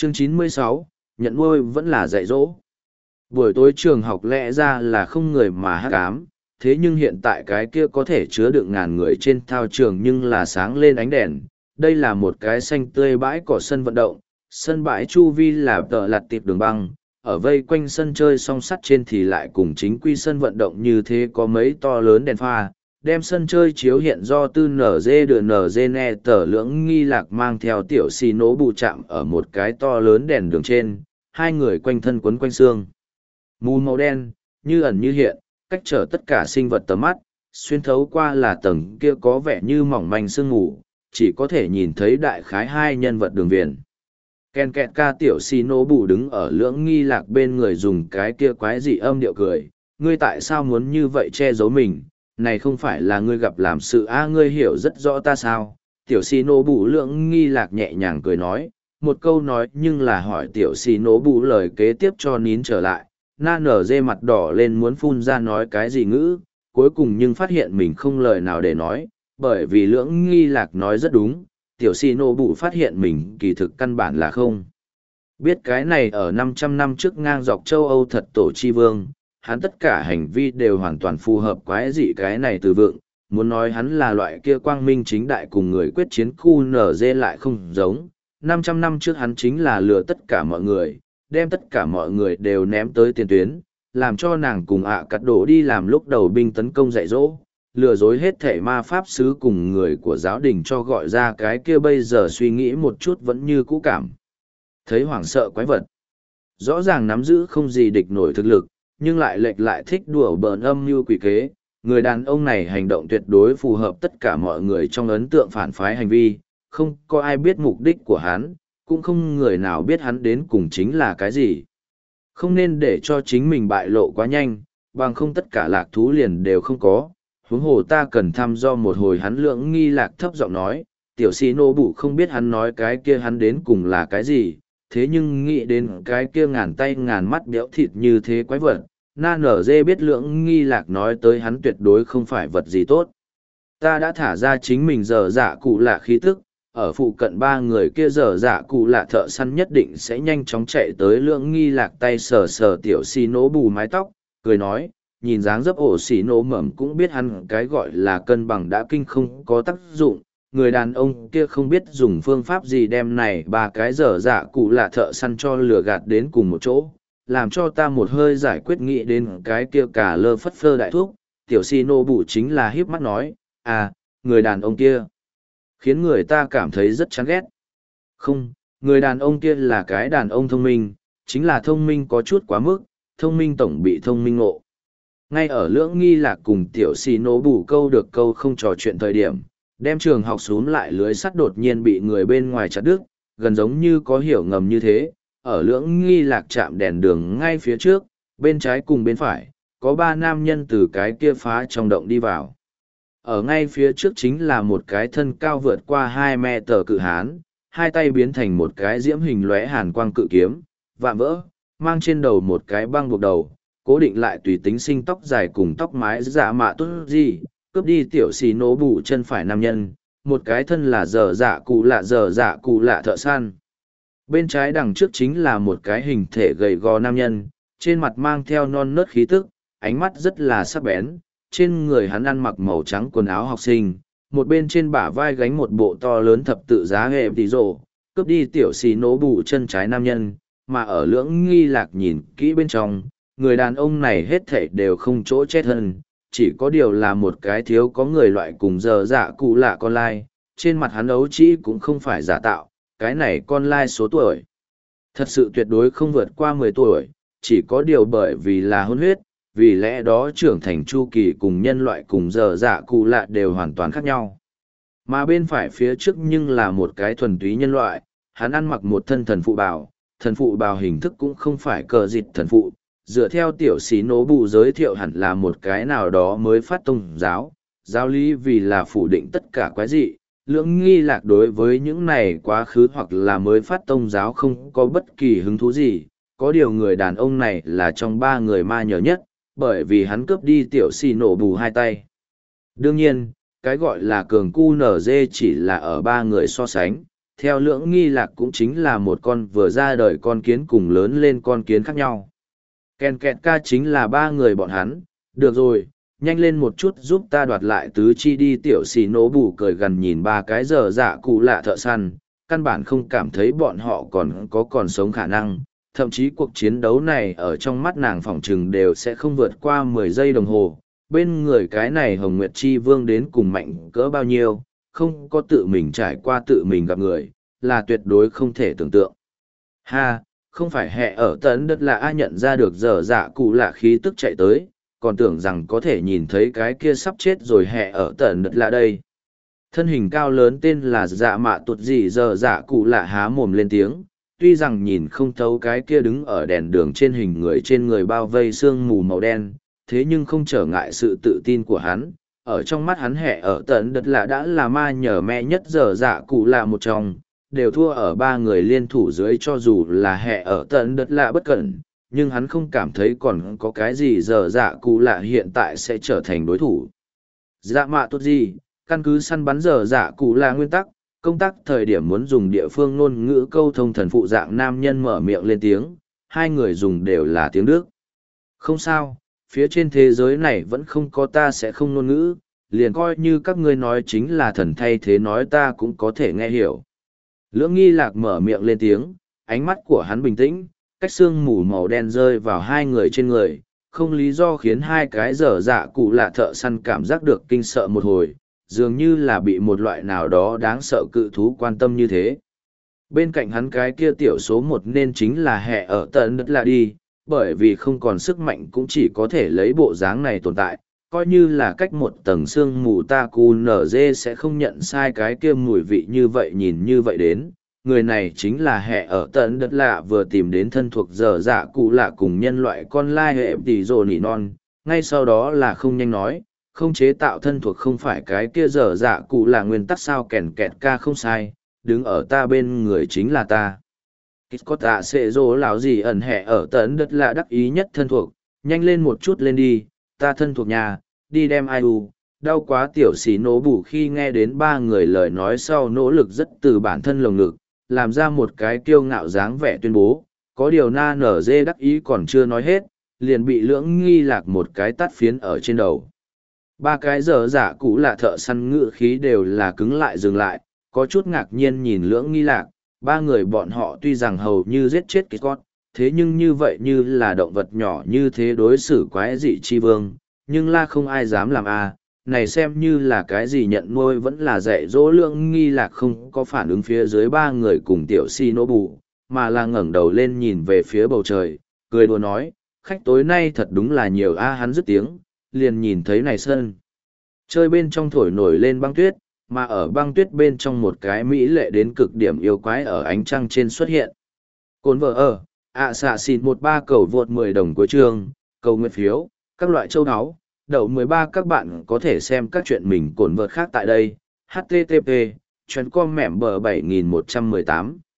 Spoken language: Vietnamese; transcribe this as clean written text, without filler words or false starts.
Chương 96, nhận nuôi vẫn là dạy dỗ. Buổi tối trường học lẽ ra là không người mà hắc ám, thế nhưng hiện tại cái kia có thể chứa đựng ngàn người trên thao trường nhưng là sáng lên ánh đèn. Đây là một cái xanh tươi bãi cỏ sân vận động, sân bãi chu vi là tợ lặt tiệp đường băng, ở vây quanh sân chơi song sắt trên thì lại cùng chính quy sân vận động như thế có mấy to lớn đèn pha, đem sân chơi chiếu hiện do tư nở dê đưa nở dê ne tờ lưỡng nghi lạc mang theo tiểu xì nố bù chạm ở một cái to lớn đèn đường trên, hai người quanh thân quấn quanh xương mù màu đen, như ẩn như hiện, cách trở tất cả sinh vật tầm mắt, xuyên thấu qua là tầng kia có vẻ như mỏng manh sương mù, chỉ có thể nhìn thấy đại khái hai nhân vật đường viền. Ken kẹt ca tiểu xì nổ bù đứng ở lưỡng nghi lạc bên người dùng cái kia quái dị âm điệu cười, ngươi tại sao muốn như vậy che giấu mình, này không phải là ngươi gặp làm sự ngươi hiểu rất rõ ta sao. Tiểu xì nổ bù lưỡng nghi lạc nhẹ nhàng cười nói, một câu nói nhưng là hỏi tiểu xì nổ bù lời kế tiếp cho nín trở lại. Na nở dê mặt đỏ lên muốn phun ra nói cái gì ngữ, cuối cùng nhưng phát hiện mình không lời nào để nói, bởi vì lưỡng nghi lạc nói rất đúng, tiểu si nô bụ phát hiện mình kỳ thực căn bản là không. Biết cái này ở 500 năm trước ngang dọc châu Âu thật tổ chi vương, hắn tất cả hành vi đều hoàn toàn phù hợp quái dị cái này từ vựng, muốn nói hắn là loại kia quang minh chính đại cùng người quyết chiến khu nở dê lại không giống, 500 năm trước hắn chính là lừa tất cả mọi người đem tất cả mọi người đều ném tới tiền tuyến, làm cho nàng cùng cắt đổ đi làm lúc đầu binh tấn công dạy dỗ, lừa dối hết thể ma pháp sứ cùng người của giáo đình cho gọi ra cái kia bây giờ suy nghĩ một chút vẫn như cũ cảm. Thấy hoảng sợ quái vật. Rõ ràng nắm giữ không gì địch nổi thực lực, nhưng lại lệch lại thích đùa bỡn âm như quỷ kế. Người đàn ông này hành động tuyệt đối phù hợp tất cả mọi người trong ấn tượng phản phái hành vi, không có ai biết mục đích của hắn, cũng không người nào biết hắn đến cùng chính là cái gì. Không nên để cho chính mình bại lộ quá nhanh, bằng không tất cả lạc thú liền đều không có. Huống hồ ta cần thăm do một hồi. Hắn lưỡng nghi lạc thấp giọng nói, tiểu sĩ nô bụ không biết hắn nói cái kia hắn đến cùng là cái gì, thế nhưng nghĩ đến cái kia ngàn tay ngàn mắt béo thịt như thế quái vật, na nở dê biết lưỡng nghi lạc nói tới hắn tuyệt đối không phải vật gì tốt. Ta đã thả ra chính mình dở dạ cụ lạ khí tức, ở phụ cận ba người kia dở dạ cụ lạ thợ săn nhất định sẽ nhanh chóng chạy tới lưỡng nghi lạc tay sờ sờ tiểu xì nổ bù mái tóc, cười nói, nhìn dáng dấp ổ xì nổ mầm cũng biết hắn cái gọi là cân bằng đã kinh không có tác dụng. Người đàn ông kia không biết dùng phương pháp gì đem này ba cái dở dạ cụ lạ thợ săn cho lừa gạt đến cùng một chỗ, làm cho ta một hơi giải quyết nghĩ đến cái kia cả lơ phất phơ đại thuốc. Tiểu xì nổ bù chính là híp mắt nói, người đàn ông kia khiến người ta cảm thấy rất chán ghét. Không, người đàn ông kia là cái đàn ông thông minh, chính là thông minh có chút quá mức, thông minh tổng bị thông minh ngộ. Ngay ở lưỡng nghi lạc cùng tiểu xì nổ bù câu được câu không trò chuyện thời điểm, đem trường học xuống lại lưới sắt đột nhiên bị người bên ngoài chặt đứt, gần giống như có hiểu ngầm như thế. Ở lưỡng nghi lạc chạm đèn đường ngay phía trước, bên trái cùng bên phải, có ba nam nhân từ cái kia phá trong động đi vào. Ở ngay phía trước chính là một cái thân cao vượt qua 2 mét cự hán, hai tay biến thành một cái diễm hình lóe hàn quang cự kiếm, vạm vỡ, mang trên đầu một cái băng buộc đầu, cố định lại tùy tính sinh tóc dài cùng tóc mái dạ mạ tốt gì, cướp đi tiểu xì nổ bù chân phải nam nhân, một cái thân là dở dạ cụ lạ thợ săn. Bên trái đằng trước chính là một cái hình thể gầy gò nam nhân, trên mặt mang theo non nớt khí tức, ánh mắt rất là sắc bén. Trên người hắn ăn mặc màu trắng quần áo học sinh, một bên trên bả vai gánh một bộ to lớn thập tự giá hệ tí rồ, cướp đi tiểu xì nổ bù chân trái nam nhân, mà ở lưỡng nghi lạc nhìn kỹ bên trong, người đàn ông này hết thảy đều không chỗ chết hơn, chỉ có điều là một cái thiếu có người loại cùng giờ dạ cụ lạ con lai, trên mặt hắn ấu trĩ cũng không phải giả tạo, cái này con lai số tuổi. Thật sự tuyệt đối không vượt qua 10 tuổi, chỉ có điều bởi vì là hôn huyết, vì lẽ đó trưởng thành chu kỳ cùng nhân loại cùng giờ dạ cụ lạ đều hoàn toàn khác nhau. Mà bên phải phía trước nhưng là một cái thuần túy nhân loại, hắn ăn mặc một thân thần phụ bào hình thức cũng không phải cờ dịch thần phụ, dựa theo tiểu xí nổ bù giới thiệu hẳn là một cái nào đó mới phát tông giáo, giáo lý vì là phủ định tất cả quái dị. Lưỡng nghi lạc đối với những này quá khứ hoặc là mới phát tông giáo không có bất kỳ hứng thú gì, có điều người đàn ông này là trong ba người ma nhờ nhất, bởi vì hắn cướp đi tiểu xì nổ bù hai tay. Đương nhiên, cái gọi là cường cu nở dê chỉ là ở ba người so sánh, theo lưỡng nghi lạc cũng chính là một con vừa ra đời con kiến cùng lớn lên con kiến khác nhau. Ken kẹt ca chính là ba người bọn hắn, được rồi, nhanh lên một chút giúp ta đoạt lại tứ chi đi. Tiểu xì nổ bù cười gần nhìn ba cái dở dạ cụ lạ thợ săn, căn bản không cảm thấy bọn họ còn sống khả năng, thậm chí cuộc chiến đấu này ở trong mắt nàng phỏng chừng đều sẽ không vượt qua 10 giây đồng hồ. Bên người cái này Hồng Nguyệt Chi Vương đến cùng mạnh cỡ bao nhiêu, không có tự mình trải qua tự mình gặp người, là tuyệt đối không thể tưởng tượng. Ha, không phải hẹ ở tấn đất là ai nhận ra được dở dạ cụ lạ khí tức chạy tới, còn tưởng rằng có thể nhìn thấy cái kia sắp chết rồi hẹ ở tấn đất là đây. Thân hình cao lớn tên là dạ mạ tuột gì dở dạ cụ lạ há mồm lên tiếng, tuy rằng nhìn không thấu cái kia đứng ở đèn đường trên người bao vây sương mù màu đen, thế nhưng không trở ngại sự tự tin của hắn. Ở trong mắt hắn hẹ ở tận đất là đã là ma nhờ mẹ nhất dở dạ cụ là một trong, đều thua ở ba người liên thủ dưới. Cho dù là hẹ ở tận đất là bất cẩn, nhưng hắn không cảm thấy còn có cái gì dở dạ cụ lạ hiện tại sẽ trở thành đối thủ. Dạ mạ tốt gì, căn cứ săn bắn dở dạ cụ là nguyên tắc, công tác thời điểm muốn dùng địa phương ngôn ngữ câu thông thần phụ dạng nam nhân mở miệng lên tiếng, hai người dùng đều là tiếng Đức. Không sao, phía trên thế giới này vẫn không có ta sẽ không ngôn ngữ, liền coi như các ngươi nói chính là thần thay thế nói ta cũng có thể nghe hiểu. Lưỡng nghi lạc mở miệng lên tiếng, ánh mắt của hắn bình tĩnh, cách xương mù màu đen rơi vào hai người trên người, không lý do khiến hai cái dở dạ cụ lạ thợ săn cảm giác được kinh sợ một hồi, dường như là bị một loại nào đó đáng sợ cự thú quan tâm như thế. Bên cạnh hắn cái kia tiểu số một nên chính là hẹ ở tận đất là đi, bởi vì không còn sức mạnh cũng chỉ có thể lấy bộ dáng này tồn tại, coi như là cách một tầng xương mù ta cu nở dê sẽ không nhận sai cái kia mùi vị như vậy nhìn như vậy đến. Người này chính là hẹ ở tận đất lạ vừa tìm đến thân thuộc dở dạ cụ lạ cùng nhân loại con lai hệ tỷ rồ nỉ non, ngay sau đó là không nhanh nói, không chế tạo thân thuộc không phải cái kia dở dạ cụ là nguyên tắc sao kèn kẹt ca không sai, đứng ở ta bên người chính là ta. Có tạ sẽ dỗ lão gì ẩn hẹ ở tấn đất là đắc ý nhất thân thuộc, nhanh lên một chút lên đi, ta thân thuộc nhà, đi đem ai u. Đau quá tiểu xí nổ bù khi nghe đến ba người lời nói sau nỗ lực rất từ bản thân lồng ngực, làm ra một cái kiêu ngạo dáng vẻ tuyên bố, có điều na nở dê đắc ý còn chưa nói hết, liền bị lưỡng nghi lạc một cái tát phiến ở trên đầu. Ba cái dở dạ cụ là thợ săn ngự khí đều là cứng lại dừng lại, có chút ngạc nhiên nhìn lưỡng nghi lạc, ba người bọn họ tuy rằng hầu như giết chết cái con, thế nhưng như vậy như là động vật nhỏ như thế đối xử quái dị chi vương, nhưng la không ai dám làm a. Này xem như là cái gì nhận nuôi vẫn là dạy dỗ lưỡng nghi lạc không có phản ứng phía dưới ba người cùng tiểu si nô bù, mà là ngẩng đầu lên nhìn về phía bầu trời, cười đùa nói, khách tối nay thật đúng là nhiều a. Hắn dứt tiếng liền nhìn thấy này sân chơi bên trong thổi nổi lên băng tuyết, mà ở băng tuyết bên trong một cái mỹ lệ đến cực điểm yêu quái ở ánh trăng trên xuất hiện. Cồn vợ ở, xạ xịn 13 cầu vượt 10 đồng của trường, cầu nguyện phiếu, các loại châu áo, đậu 13 các bạn có thể xem các chuyện mình cồn vợt khác tại đây. HTTP, chuyến com mẻm bờ 7118.